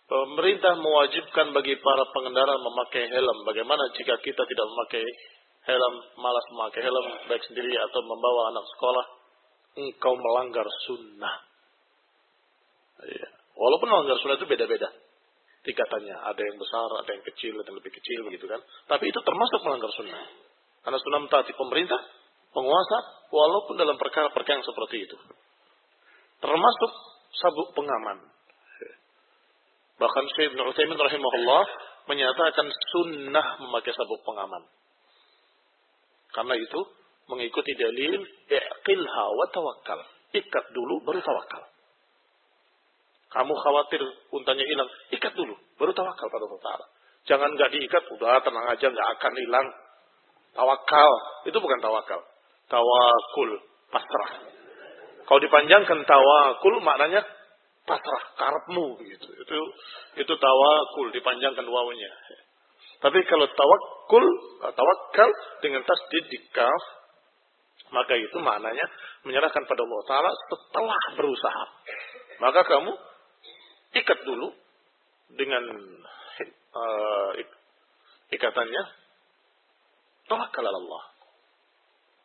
Pemerintah mewajibkan bagi para pengendara memakai helm. Bagaimana jika kita tidak memakai helm, malas memakai helm, baik sendiri atau membawa anak sekolah? Engkau melanggar sunnah. Ya. Walaupun melanggar sunnah itu beda-beda tingkatannya. Ada yang besar, ada yang kecil, ada yang lebih kecil, begitu kan. Tapi itu termasuk melanggar sunnah. Karena sunnah mentaati pemerintah, penguasa, walaupun dalam perkara-perkara yang seperti itu. Termasuk sabuk pengaman. Bahkan Syekh Ibnu Utsaimin rahimahullah menyatakan sunnah memakai sabuk pengaman. Karena itu mengikuti dalil i'qilha wa tawakkal. Ikat dulu baru tawakal. Kamu khawatir untanya hilang, ikat dulu baru tawakal pada Allah Ta'ala. Jangan enggak diikat, udah tenang aja enggak akan hilang. Tawakal, itu bukan tawakal. Tawakul, pasrah. Kalau dipanjangkan tawakul maknanya pasrah, karepmu gitu. Itu tawakul, dipanjangkan wawunya. Tapi kalau tawakal dengan tasdid di kaf, maka itu maknanya menyerahkan pada Allah Ta'ala setelah berusaha. Maka kamu ikat dulu dengan ikatannya, tawakkal ala Allah.